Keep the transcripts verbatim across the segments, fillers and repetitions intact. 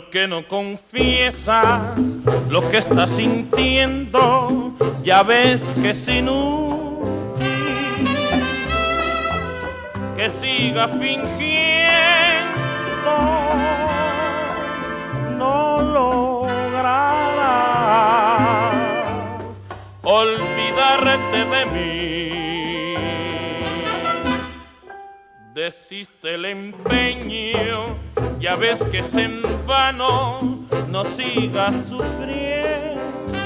¿Por qué no confiesas lo que estás sintiendo? Ya ves que es inútil que sigas fingiendo, no lograrás olvidarte de mí. Desiste el empeño, ya ves que es en vano, no sigas sufriendo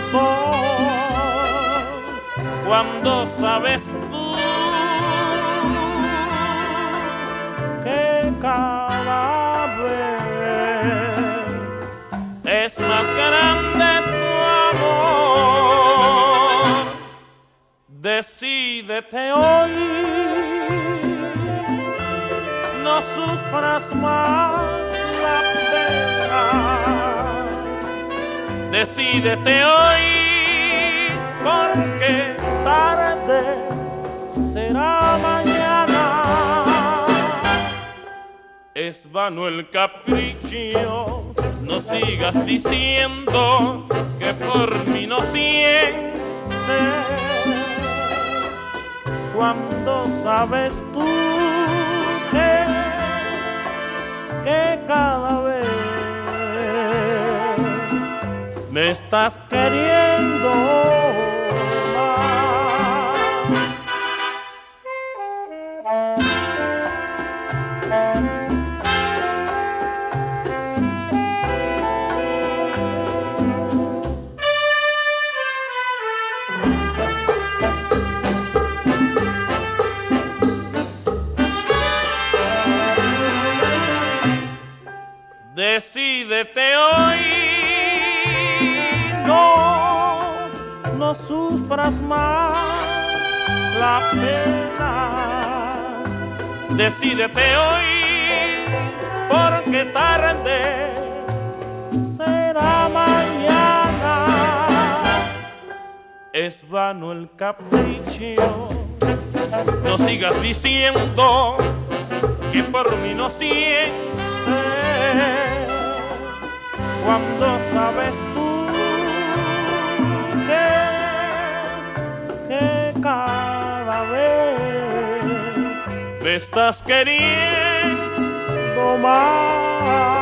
cuando sabes tú que cada vez es más grande tu amor. Decídete hoy, no sufras más la pena. Decídete hoy, porque tarde será mañana. Es vano el capricho, no sigas diciendo que por mí no sientes, cuando sabes tú que, que cada vez me estás queriendo más. Decídete hoy, no, no sufras más la pena. Decídete hoy, porque tarde será mañana. Es vano el capricho, no sigas diciendo que por mí no sientes, cuando sabes tú que, que cada vez me estás queriendo más.